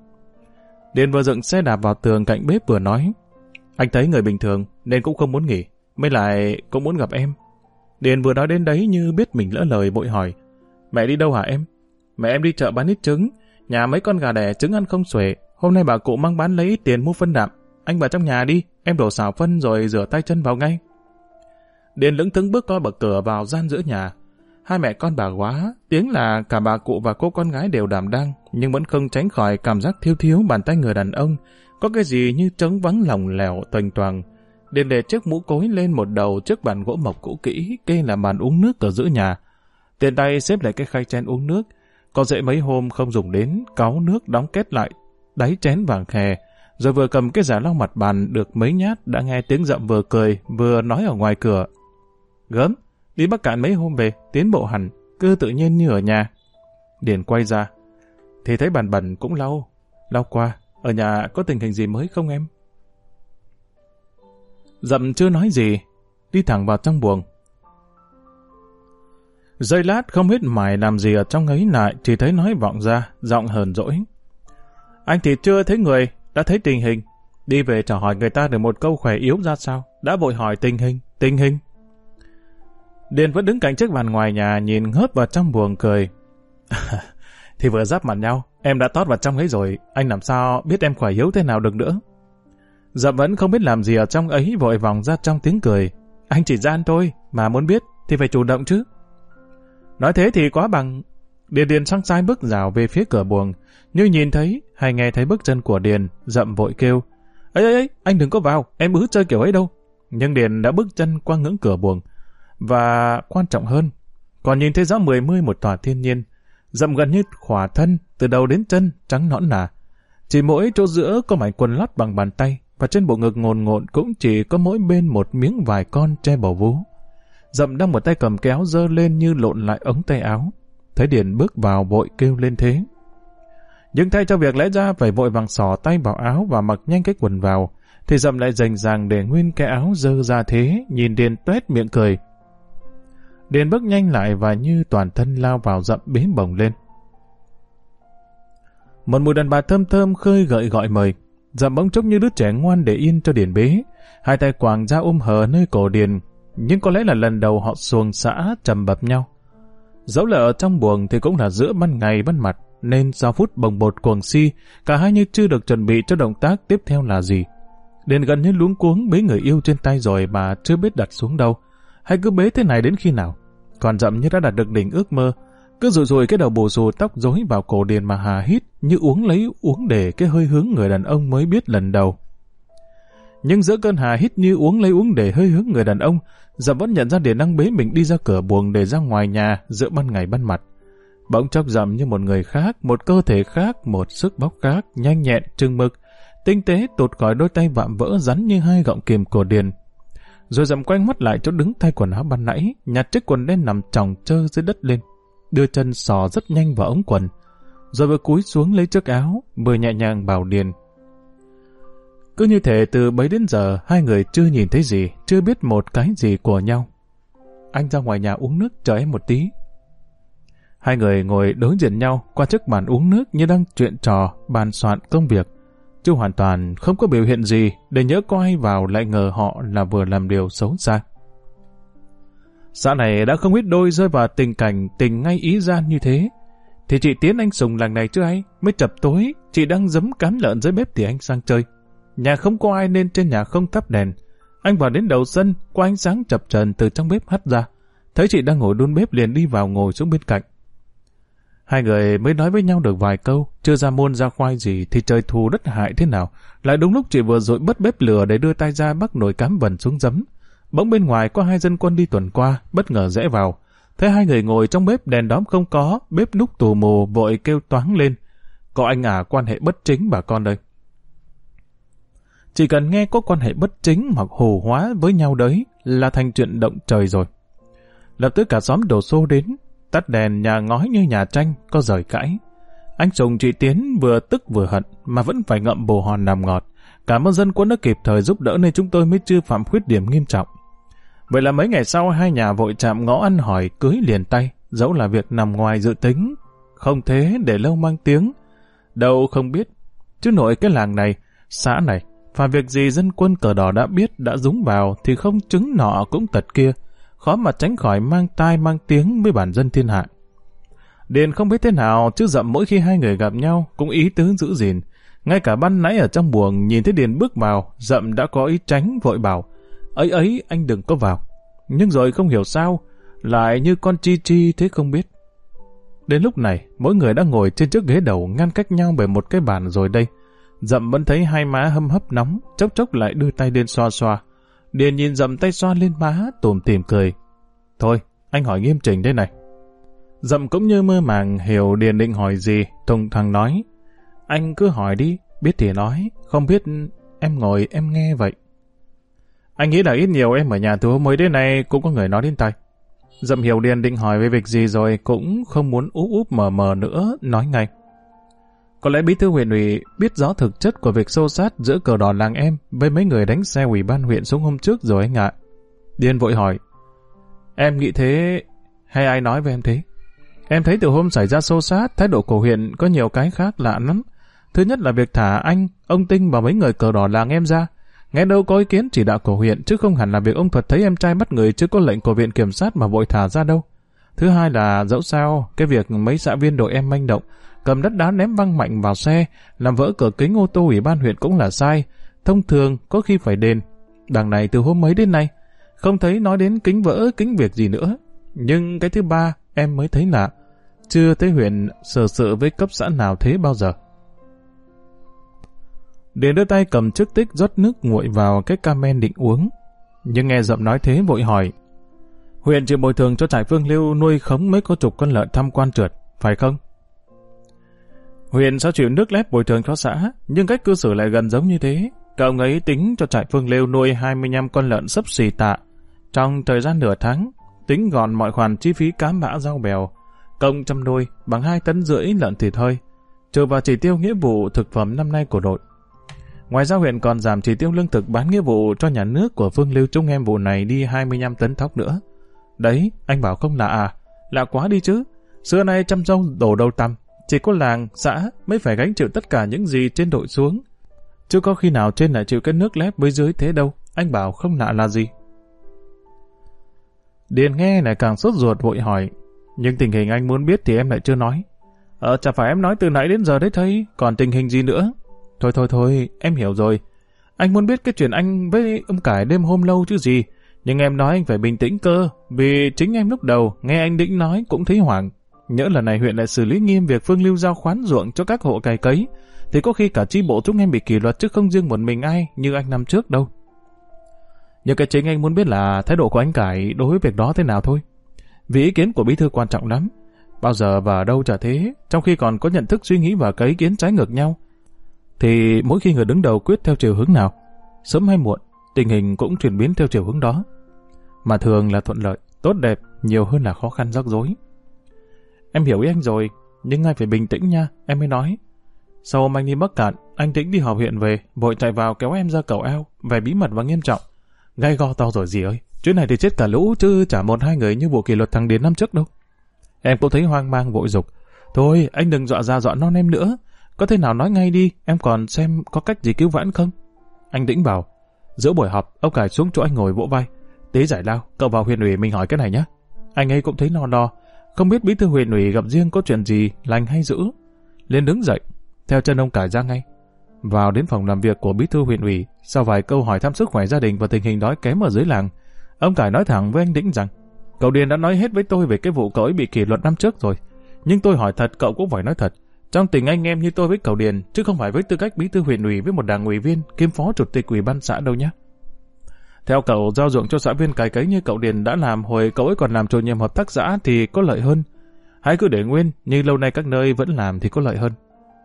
Điền vừa dựng xe đạp vào tường cạnh bếp vừa nói, anh thấy người bình thường nên cũng không muốn nghỉ, mới lại cũng muốn gặp em. Điền vừa nói đến đấy như biết mình lỡ lời bội hỏi, mẹ đi đâu hả em? Mẹ em đi chợ bán ít trứng, nhà mấy con gà đẻ trứng ăn không xuể, hôm nay bà cụ mang bán lấy ít tiền mua phân đạm. Anh vào trong nhà đi, em đổ xào phân rồi rửa tay chân vào ngay. Điền lững thững bước qua bậc cửa vào gian giữa nhà. Hai mẹ con bà quá, tiếng là cả bà cụ và cô con gái đều đảm đang, nhưng vẫn không tránh khỏi cảm giác thiếu thiếu bàn tay người đàn ông, có cái gì như trống vắng lỏng lẻo toành toàng. Điền để chiếc mũ cối lên một đầu trước bàn gỗ mộc cũ kỹ, kê là bàn uống nước ở giữa nhà. Tiện tay xếp lại cái khay chén uống nước, có dễ mấy hôm không dùng đến, cáu nước đóng kết lại, đáy chén vàng khè. Rồi vừa cầm cái giả lau mặt bàn được mấy nhát đã nghe tiếng Dậm vừa cười vừa nói ở ngoài cửa. Gớm, đi Bắc Cạn mấy hôm về, tiến bộ hẳn, cứ tự nhiên như ở nhà. Điền quay ra, thì thấy bàn bẩn cũng lau qua, ở nhà có tình hình gì mới không em? Dậm chưa nói gì, đi thẳng vào trong buồng. Giây lát không biết mải làm gì ở trong ấy lại, chỉ thấy nói vọng ra, giọng hờn dỗi. Anh thì chưa thấy người, đã thấy tình hình. Đi về chào hỏi người ta được một câu khỏe yếu ra sao, đã vội hỏi tình hình. Điền vẫn đứng cạnh chiếc bàn ngoài nhà nhìn ngớp vào trong buồng cười. Thì vừa giáp mặt nhau, em đã tót vào trong ấy rồi, anh làm sao biết em khỏe yếu thế nào được nữa. Dậm vẫn không biết làm gì ở trong ấy vội vòng ra trong tiếng cười. Anh chỉ gian thôi, mà muốn biết thì phải chủ động chứ. Nói thế thì quá bằng. Điền sang sai bước rào về phía cửa buồng, như nhìn thấy hay nghe thấy bước chân của Điền, Dậm vội kêu: ấy, anh đừng có vào, em ứ chơi kiểu ấy đâu. Nhưng Điền đã bước chân qua ngưỡng cửa buồng, và quan trọng hơn, còn nhìn thấy rõ mười mươi một tòa thiên nhiên. Dậm gần như khỏa thân, từ đầu đến chân trắng nõn nà. Chỉ mỗi chỗ giữa có mảnh quần lót bằng bàn tay, và trên bộ ngực ngồn ngộn cũng chỉ có mỗi bên một miếng vải con che bầu vú. Dậm đang một tay cầm kéo giơ lên như lộn lại ống tay áo. Thấy Điền bước vào vội kêu lên thế. Nhưng thay cho việc lẽ ra phải vội vàng xỏ tay vào áo và mặc nhanh cái quần vào, thì Dậm lại rành ràng để nguyên cái áo dơ ra thế, nhìn Điền tuét miệng cười. Điền bước nhanh lại và như toàn thân lao vào Dậm bế bổng lên. Một mùi đàn bà thơm thơm khơi gợi gọi mời. Dậm bỗng chốc như đứa trẻ ngoan để yên cho Điền bế, hai tay quàng ra ôm hờ nơi cổ Điền. Nhưng có lẽ là lần đầu họ xuồng xã trầm bập nhau. Dẫu là ở trong buồng thì cũng là giữa ban ngày ban mặt, nên sau phút bồng bột cuồng si, cả hai như chưa được chuẩn bị cho động tác tiếp theo là gì. Điền gần như luống cuống bế người yêu trên tay rồi mà chưa biết đặt xuống đâu, hay cứ bế thế này đến khi nào. Còn Dậm như đã đạt được đỉnh ước mơ, cứ rụi rụi cái đầu bù xù tóc rối vào cổ Điền mà hà hít, như uống để cái hơi hướng người đàn ông mới biết lần đầu. Nhưng giữa cơn hà hít như uống để hơi hướng người đàn ông, Dậm vẫn nhận ra Điền đang bế mình đi ra cửa buồng để ra ngoài nhà giữa ban ngày ban mặt. Bỗng chốc Dậm như một người khác, một cơ thể khác, một sức bóc khác, nhanh nhẹn, chừng mực, tinh tế tụt khỏi đôi tay vạm vỡ rắn như hai gọng kìm của Điền. Rồi Dậm quanh mắt lại chỗ đứng thay quần áo ban nãy, nhặt chiếc quần đen nằm chồng chơ dưới đất lên, đưa chân sò rất nhanh vào ống quần, rồi vừa cúi xuống lấy chiếc áo, vừa nhẹ nhàng bảo Điền. Cứ như thể từ bấy đến giờ hai người chưa nhìn thấy gì, chưa biết một cái gì của nhau. Anh ra ngoài nhà uống nước chờ em một tí. Hai người ngồi đối diện nhau qua chiếc bàn uống nước như đang chuyện trò, bàn soạn công việc, chứ hoàn toàn không có biểu hiện gì để nhỡ có ai vào lại ngờ họ là vừa làm điều xấu xa. Xã này đã không ít đôi rơi vào tình cảnh tình ngay ý gian như thế. Thì chị Tiến anh Sùng làng này chứ ai, mới chập tối, chị đang giấm cán lợn dưới bếp thì anh sang chơi. Nhà không có ai nên trên nhà không thắp đèn. Anh vào đến đầu sân, qua ánh sáng chập chờn từ trong bếp hắt ra. Thấy chị đang ngồi đun bếp liền đi vào ngồi xuống bên cạnh. Hai người mới nói với nhau được vài câu, chưa ra muôn ra khoai gì thì trời thù đất hại thế nào. Lại đúng lúc chị vừa dội bớt bếp lửa để đưa tay ra bắc nồi cám vần xuống giấm. Bỗng bên ngoài có hai dân quân đi tuần qua, bất ngờ rẽ vào. Thấy hai người ngồi trong bếp đèn đóm không có, bếp núc tù mù vội kêu toáng lên. Có anh quan hệ bất chính bà con đây. Chỉ cần nghe có quan hệ bất chính hoặc hồ hóa với nhau đấy là thành chuyện động trời rồi. Lập tức cả xóm đổ xô đến, tắt đèn nhà ngói như nhà tranh, có rời cãi. Anh Sùng chị Tiến vừa tức vừa hận mà vẫn phải ngậm bồ hòn nằm ngọt. Cảm ơn dân quân đã kịp thời giúp đỡ nên chúng tôi mới chưa phạm khuyết điểm nghiêm trọng. Vậy là mấy ngày sau hai nhà vội chạm ngõ ăn hỏi cưới liền tay, dẫu là việc nằm ngoài dự tính. Không thế để lâu mang tiếng. Đâu không biết, chứ nội cái làng này, xã này, phải việc gì dân quân cờ đỏ đã biết đã dúng vào thì không chứng nọ cũng tật kia, khó mà tránh khỏi mang tai mang tiếng với bản dân thiên hạ. Điền không biết thế nào chứ Dậm mỗi khi hai người gặp nhau cũng ý tứ giữ gìn. Ngay cả ban nãy ở trong buồng nhìn thấy Điền bước vào, Dậm đã có ý tránh vội bảo ấy anh đừng có vào. Nhưng rồi không hiểu sao lại như con chi thế không biết. Đến lúc này mỗi người đã ngồi trên chiếc ghế đầu ngăn cách nhau bởi một cái bàn rồi đây. Dậm vẫn thấy hai má hâm hấp nóng, chốc chốc lại đưa tay lên xoa xoa. Điền nhìn Dậm tay xoa lên má, tủm tỉm cười. Thôi, anh hỏi nghiêm chỉnh đây này. Dậm cũng như mơ màng hiểu Điền định hỏi gì, thùng thằng nói. Anh cứ hỏi đi, biết thì nói, không biết em ngồi em nghe vậy. Anh nghĩ là ít nhiều em ở nhà từ hôm mới đến nay cũng có người nói đến tay. Dậm hiểu Điền định hỏi về việc gì rồi cũng không muốn úp mờ nữa, nói ngay. Có lẽ bí thư huyện ủy biết rõ thực chất của việc xô xát giữa cờ đỏ làng em với mấy người đánh xe ủy ban huyện xuống hôm trước rồi anh ạ. Điền vội hỏi. Em nghĩ thế hay ai nói với em thế? Em thấy từ hôm xảy ra xô xát, thái độ của huyện có nhiều cái khác lạ lắm. Thứ nhất là việc thả anh, ông Tinh và mấy người cờ đỏ làng em ra. Nghe đâu có ý kiến chỉ đạo của huyện, chứ không hẳn là việc ông Thuật thấy em trai bắt người chưa có lệnh của viện kiểm sát mà vội thả ra đâu. Thứ hai là dẫu sao, cái việc mấy xã viên đội em manh động, cầm đất đá ném văng mạnh vào xe, làm vỡ cửa kính ô tô ủy ban huyện cũng là sai. Thông thường có khi phải đền. Đằng này từ hôm mấy đến nay, không thấy nói đến kính vỡ kính việc gì nữa. Nhưng cái thứ ba em mới thấy lạ, chưa thấy Huyền sở sự với cấp xã nào thế bao giờ. Điền đưa tay cầm chiếc tích rót nước nguội vào cái ca men định uống, nhưng nghe giọng nói thế vội hỏi: Huyền chịu bồi thường cho trại Phương Lưu nuôi khống mấy có chục con lợn tham quan trượt, phải không? Huyền sao chịu nước lép bồi thường cho xã, nhưng cách cư xử lại gần giống như thế. Cậu ấy tính cho trại Phương Lưu nuôi 25 con lợn xấp xì tạ trong thời gian nửa tháng, tính gọn mọi khoản chi phí cám bã rau bèo, công chăm nuôi bằng 2,5 tấn lợn thịt hơi, trừ vào chỉ tiêu nghĩa vụ thực phẩm năm nay của đội. Ngoài ra huyện còn giảm chỉ tiêu lương thực bán nghĩa vụ cho nhà nước của Phương Lưu chúng em vụ này đi 25 tấn thóc nữa. Đấy, anh bảo không lạ à? Lạ quá đi chứ. Xưa nay chăm dâu đổ đầu tằm, chỉ có làng, xã mới phải gánh chịu tất cả những gì trên đội xuống. Chứ có khi nào trên lại chịu cái nước lép với dưới thế đâu, anh bảo không lạ là gì. Điền nghe lại càng sốt ruột vội hỏi: Nhưng tình hình anh muốn biết thì em lại chưa nói. Chả phải em nói từ nãy đến giờ đấy thầy, còn tình hình gì nữa? Thôi, em hiểu rồi. Anh muốn biết cái chuyện anh với ông Cải đêm hôm lâu chứ gì. Nhưng em nói anh phải bình tĩnh cơ, vì chính em lúc đầu nghe anh Đĩnh nói cũng thấy hoảng. Nhỡ lần này huyện lại xử lý nghiêm việc Phương Lưu giao khoán ruộng cho các hộ cày cấy, thì có khi cả chi bộ chúng em bị kỷ luật chứ không riêng một mình ai như anh năm trước đâu. Nhưng cái chính anh muốn biết là thái độ của anh Cải đối với việc đó thế nào thôi. Vì ý kiến của bí thư quan trọng lắm. Bao giờ và ở đâu chả thế, trong khi còn có nhận thức suy nghĩ và cái ý kiến trái ngược nhau, thì mỗi khi người đứng đầu quyết theo chiều hướng nào, sớm hay muộn, tình hình cũng chuyển biến theo chiều hướng đó. Mà thường là thuận lợi, tốt đẹp, nhiều hơn là khó khăn rắc rối. Em hiểu ý anh rồi, nhưng anh phải bình tĩnh nha, em mới nói. Sau hôm anh đi Bắc Cạn, anh Tĩnh đi họp huyện về, vội chạy vào kéo em ra cầu ao, về bí mật và nghiêm trọng. Gai go to rồi dì ơi, chuyện này thì chết cả lũ chứ chả một hai người như vụ kỷ luật thằng Điền năm trước đâu. Em cũng thấy hoang mang vội dục. Thôi, anh đừng dọa ra dọa non em nữa. Có thể nào nói ngay đi, em còn xem có cách gì cứu vãn không? Anh Tĩnh bảo. Giữa buổi họp, ông Cải xuống chỗ anh ngồi vỗ vai. Tế giải lao, cậu vào huyện ủy mình hỏi cái này nhé. Anh ấy cũng thấy no đo, không biết bí thư huyện ủy gặp riêng có chuyện gì, lành hay dữ. Lên đứng dậy, theo chân ông Cải ra ngay. Vào đến phòng làm việc của bí thư huyện ủy, sau vài câu hỏi thăm sức khỏe gia đình và tình hình đói kém ở dưới làng, ông Cải nói thẳng với anh Tĩnh rằng: Cậu Điền đã nói hết với tôi về cái vụ cậu ấy bị kỷ luật năm trước rồi. Nhưng tôi hỏi thật, cậu cũng phải nói thật. Trong tình anh em như tôi với cậu Điền, chứ không phải với tư cách bí thư huyện ủy với một đảng ủy viên kiêm phó chủ tịch ủy ban xã đâu nhé. Theo cậu, giao ruộng cho xã viên cày cấy như cậu Điền đã làm hồi cậu ấy còn làm chủ nhiệm hợp tác xã thì có lợi hơn. Hãy cứ để nguyên, như lâu nay các nơi vẫn làm thì có lợi hơn.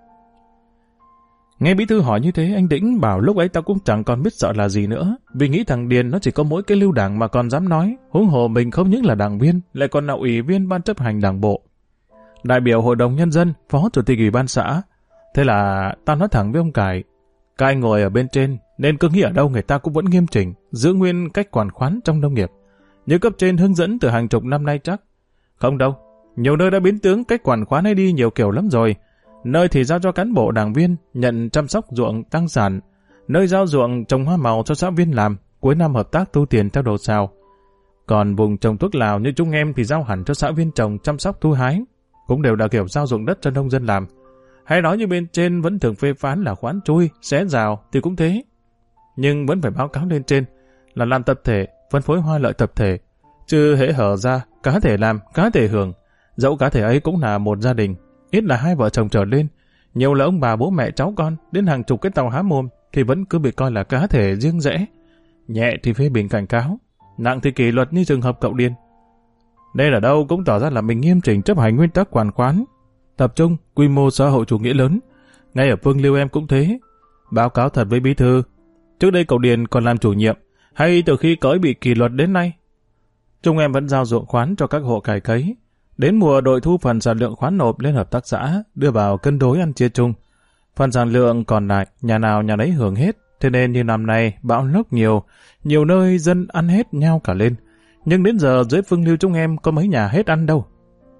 Nghe bí thư hỏi như thế, anh Tĩnh bảo lúc ấy tao cũng chẳng còn biết sợ là gì nữa, vì nghĩ thằng Điền nó chỉ có mỗi cái lưu đảng mà còn dám nói, huống hồ mình không những là đảng viên, lại còn là ủy viên ban chấp hành đảng bộ, đại biểu hội đồng nhân dân, phó chủ tịch ủy ban xã. Thế là tao nói thẳng với ông Cải, các anh ngồi ở bên trên nên cứ nghĩ ở đâu người ta cũng vẫn nghiêm chỉnh, giữ nguyên cách quản khoán trong nông nghiệp, như cấp trên hướng dẫn từ hàng chục năm nay chắc. Không đâu, nhiều nơi đã biến tướng cách quản khoán ấy đi nhiều kiểu lắm rồi. Nơi thì giao cho cán bộ đảng viên nhận chăm sóc ruộng tăng sản, nơi giao ruộng trồng hoa màu cho xã viên làm, cuối năm hợp tác thu tiền theo đồ xào. Còn vùng trồng thuốc lào như chúng em thì giao hẳn cho xã viên trồng chăm sóc thu hái, cũng đều là kiểu giao ruộng đất cho nông dân làm. Hay nói như bên trên vẫn thường phê phán là khoán chui, xé rào thì cũng thế. Nhưng vẫn phải báo cáo lên trên là làm tập thể, phân phối hoa lợi tập thể, chứ hễ hở ra cá thể làm, cá thể hưởng, dẫu cá thể ấy cũng là một gia đình. Ít là hai vợ chồng trở lên, nhiều là ông bà bố mẹ cháu con, đến hàng chục cái tàu há mồm thì vẫn cứ bị coi là cá thể riêng rẽ. Nhẹ thì phê bình cảnh cáo, nặng thì kỷ luật như trường hợp cậu Điền. Đây là đâu cũng tỏ ra là mình nghiêm chỉnh chấp hành nguyên tắc quản khoán, tập trung, quy mô xã hội chủ nghĩa lớn. Ngay ở Phương Lưu em cũng thế. Báo cáo thật với bí thư, trước đây cậu Điền còn làm chủ nhiệm, hay từ khi cậu ấy bị kỷ luật đến nay, chúng em vẫn giao ruộng khoán cho các hộ cày cấy. Đến mùa đội thu phần sản lượng khoán nộp lên hợp tác xã, đưa vào cân đối ăn chia chung. Phần sản lượng còn lại, nhà nào nhà nấy hưởng hết, thế nên như năm nay bão lốc nhiều nơi dân ăn hết nhau cả lên. Nhưng đến giờ dưới Phương Lưu chúng em có mấy nhà hết ăn đâu.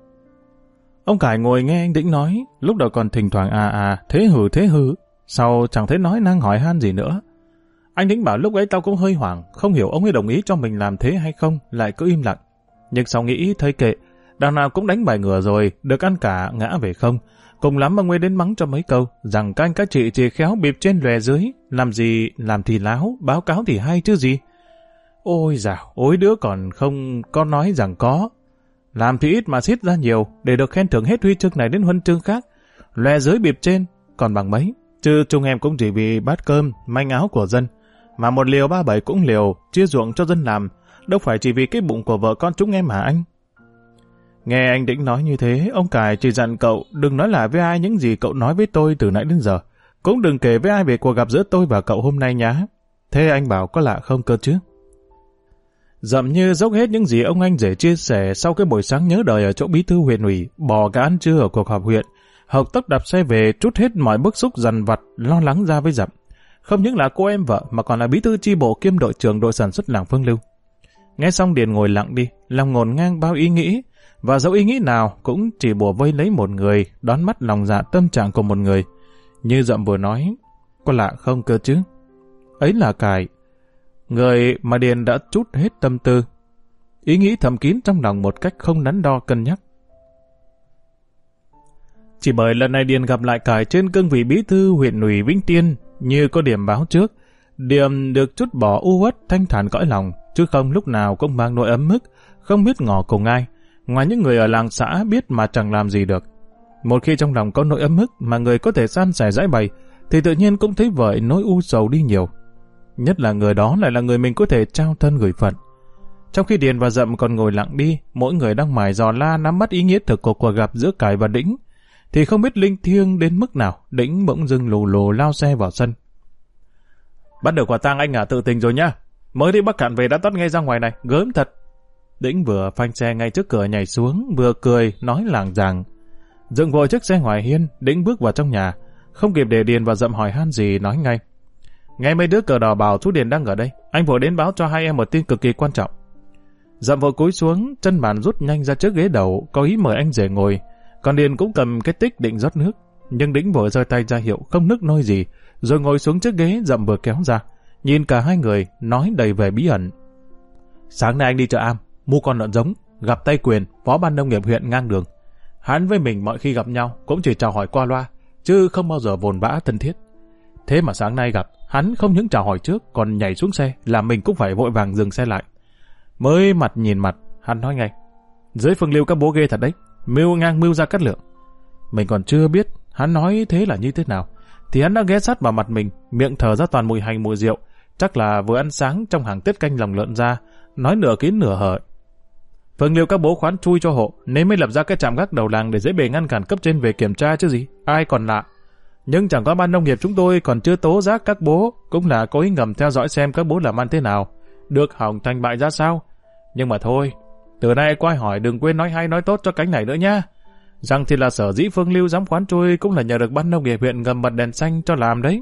Ông Cải ngồi nghe anh Đĩnh nói, lúc đầu còn thỉnh thoảng thế hừ, sau chẳng thấy nói năng hỏi han gì nữa. Anh Đĩnh bảo lúc ấy tao cũng hơi hoảng, không hiểu ông ấy đồng ý cho mình làm thế hay không, lại cứ im lặng. Nhưng sau nghĩ thôi kệ, đằng nào cũng đánh bài ngửa rồi, được ăn cả ngã về không. Cùng lắm ông ấy đến mắng cho mấy câu, rằng các anh các chị chỉ khéo bịp trên lòe dưới, làm gì làm thì láo, báo cáo thì hay chứ gì. Ôi dào, ôi đứa còn không có nói rằng có. Làm thì ít mà xít ra nhiều, để được khen thưởng hết huy chương này đến huân chương khác. Lòe dưới bịp trên, còn bằng mấy. Chứ chúng em cũng chỉ vì bát cơm, manh áo của dân. Mà một liều 37 cũng liều, chia ruộng cho dân làm. Đâu phải chỉ vì cái bụng của vợ con chúng em hả anh? Nghe anh Đĩnh nói như thế, ông Cải chỉ dặn cậu đừng nói lại với ai những gì cậu nói với tôi từ nãy đến giờ. Cũng đừng kể với ai về cuộc gặp giữa tôi và cậu hôm nay nhá. Thế anh bảo có lạ không cơ chứ? Dậm như dốc hết những gì ông anh rể chia sẻ sau cái buổi sáng nhớ đời ở chỗ bí thư huyện ủy, bỏ cả ăn trưa ở cuộc họp huyện, học tốc đạp xe về trút hết mọi bức xúc dằn vặt, lo lắng ra với Dậm. Không những là cô em vợ mà còn là bí thư chi bộ kiêm đội trưởng đội sản xuất làng Phương Lưu. Nghe xong Điền ngồi lặng đi, lòng ngổn ngang bao ý nghĩ, và dẫu ý nghĩ nào cũng chỉ bủa vây lấy một người, đón mắt lòng dạ tâm trạng của một người. Như Dậm vừa nói, có lạ không cơ chứ? Ấy là Cải, người mà Điền đã trút hết tâm tư, ý nghĩ thầm kín trong lòng một cách không đắn đo cân nhắc. Chỉ bởi lần này Điền gặp lại Cải trên cương vị bí thư huyện ủy Vĩnh Tiên, như có điểm báo trước, Điềm được trút bỏ u uất thanh thản cõi lòng, chứ không lúc nào cũng mang nỗi ấm ức, không biết ngỏ cùng ai, ngoài những người ở làng xã biết mà chẳng làm gì được. Một khi trong lòng có nỗi ấm ức mà người có thể san sẻ giải bày, thì tự nhiên cũng thấy vợi nỗi u sầu đi nhiều. Nhất là người đó lại là người mình có thể trao thân gửi phận. Trong khi Điền và Dậm còn ngồi lặng đi, mỗi người đang mải dò la nắm bắt ý nghĩa thực của cuộc gặp giữa Cải và Đĩnh, thì không biết linh thiêng đến mức nào, Đĩnh bỗng dưng lù lù lao xe vào sân. Bắt được quả tang anh tự tình rồi nhá. Mới đi Bắc Cạn về đã tắt ngay ra ngoài này, gớm thật. Đĩnh vừa phanh xe ngay trước cửa nhảy xuống, vừa cười, nói làng giàng. Dựng vội chiếc xe ngoài hiên, Đĩnh bước vào trong nhà. Không kịp để Điền và Dậm hỏi han gì, nói ngay. Nghe mấy đứa cờ đỏ bảo chú Điền đang ở đây, anh vội đến báo cho hai em một tin cực kỳ quan trọng. Dậm vội cúi xuống, chân bàn rút nhanh ra trước ghế đầu, có ý mời anh rể ngồi. Còn Điền cũng cầm cái tích định rót nước, nhưng Đĩnh vội giơ tay ra hiệu không nức nôi gì, rồi ngồi xuống chiếc ghế Dậm vừa kéo ra. Nhìn cả hai người, nói đầy vẻ bí ẩn. Sáng nay anh đi chợ Am, mua con lợn giống, gặp Tay Quyền, phó ban nông nghiệp huyện ngang đường. Hắn với mình mọi khi gặp nhau cũng chỉ chào hỏi qua loa, chứ không bao giờ vồn vã thân thiết. Thế mà sáng nay gặp, hắn không những chào hỏi trước, còn nhảy xuống xe, làm mình cũng phải vội vàng dừng xe lại. Mới mặt nhìn mặt, hắn nói ngay. Dưới Phương Lưu các bố ghê thật đấy, mưu ra cắt lượng. Mình còn chưa biết hắn nói thế là như thế nào, thì hắn đã ghé sát vào mặt mình, miệng thở ra toàn mùi hành mùi rượu, chắc là vừa ăn sáng trong hàng tiết canh lòng lợn ra, nói nửa kín nửa hở. Phương Lưu các bố khoán chui cho hộ, nên mới lập ra cái trạm gác đầu làng để dễ bề ngăn cản cấp trên về kiểm tra chứ gì, ai còn lạ. Nhưng chẳng có ban nông nghiệp chúng tôi còn chưa tố giác các bố, cũng là có ý ngầm theo dõi xem các bố làm ăn thế nào, được hỏng thành bại ra sao. Nhưng mà thôi, từ nay có ai hỏi đừng quên nói hay nói tốt cho cánh này nữa nha. Rằng thì là sở dĩ Phương Lưu dám khoán chui cũng là nhờ được ban nông nghiệp huyện ngầm bật đèn xanh cho làm đấy.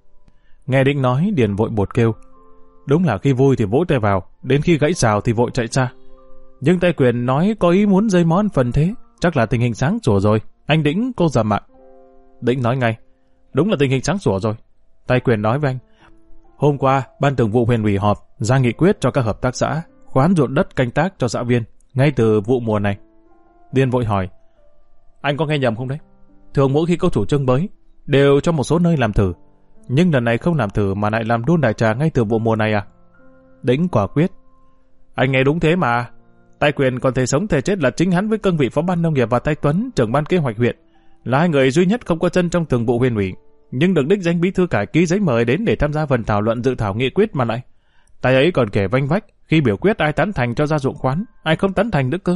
Nghe Định nói, Điền vội bột kêu. Đúng là khi vui thì vỗ tay vào, đến khi gãy xào thì vội chạy xa. Nhưng Tay Quyền nói có ý muốn dây món phần thế, chắc là tình hình sáng sủa rồi. Anh Đĩnh, cô Dậm ạ. Đĩnh nói ngay, đúng là tình hình sáng sủa rồi. Tay Quyền nói với anh, hôm qua ban thường vụ huyện ủy họp ra nghị quyết cho các hợp tác xã khoán ruộng đất canh tác cho xã viên ngay từ vụ mùa này. Điền vội hỏi, anh có nghe nhầm không đấy? Thường mỗi khi có chủ trương mới đều cho một số nơi làm thử, nhưng lần này không làm thử mà lại làm đôn đại trà ngay từ vụ mùa này à? Đĩnh quả quyết, anh nghe đúng thế mà. Tay Quyền còn thể sống thể chết là chính hắn với cương vị phó ban nông nghiệp và Tay Tuấn trưởng ban kế hoạch huyện, là hai người duy nhất không có chân trong thường vụ huyện ủy, nhưng được đích danh bí thư Cải ký giấy mời đến để tham gia phần thảo luận dự thảo nghị quyết mà lại. Tay ấy còn kể vanh vách khi biểu quyết ai tán thành cho ra ruộng khoán, ai không tán thành nữa cơ.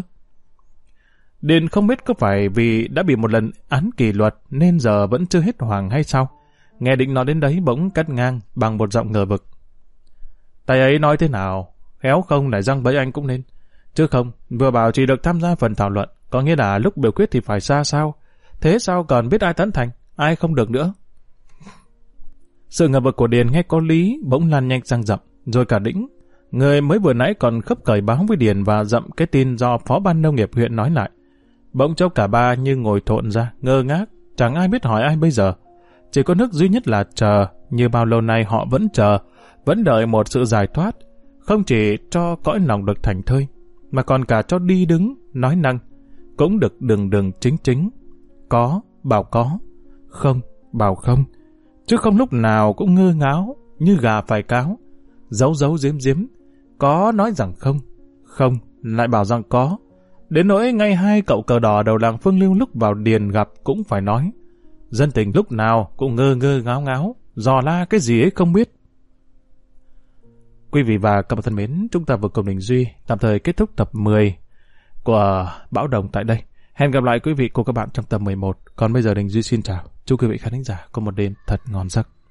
Điền không biết có phải vì đã bị một lần án kỷ luật nên giờ vẫn chưa hết hoàng hay sao. Nghe Định nói đến đấy bỗng cắt ngang bằng một giọng ngờ vực. Tay ấy nói thế nào, khéo không lại răng bẫy anh cũng nên. Chứ không, vừa bảo chỉ được tham gia phần thảo luận, có nghĩa là lúc biểu quyết thì phải ra sao. Thế sao còn biết ai tán thành, ai không được nữa. Sự ngờ vực của Điền nghe có lý bỗng lan nhanh sang Dậm, rồi cả Đĩnh. Người mới vừa nãy còn khấp khởi báo với Điền và Dậm cái tin do phó ban nông nghiệp huyện nói lại. Bỗng chốc cả ba như ngồi thộn ra, ngơ ngác, chẳng ai biết hỏi ai bây giờ. Chỉ có nước duy nhất là chờ, như bao lâu nay họ vẫn chờ, vẫn đợi một sự giải thoát, không chỉ cho cõi lòng được thảnh thơi, mà còn cả cho đi đứng, nói năng, cũng được đường chính chính. Có, bảo có, không, bảo không, chứ không lúc nào cũng ngơ ngáo, như gà phải cáo, giấu giếm, có nói rằng không, không lại bảo rằng có. Đến nỗi ngay hai cậu cờ đỏ đầu làng Phương Lưu lúc vào điền gặp cũng phải nói. Dân tình lúc nào cũng ngơ ngơ ngáo ngáo, dò la cái gì ấy không biết. Quý vị và các bạn thân mến, chúng ta vừa cùng Đình Duy tạm thời kết thúc tập 10 của Bão Đồng tại đây. Hẹn gặp lại quý vị cùng các bạn trong tập 11. Còn bây giờ Đình Duy xin chào. Chúc quý vị khán thính giả có một đêm thật ngon giấc.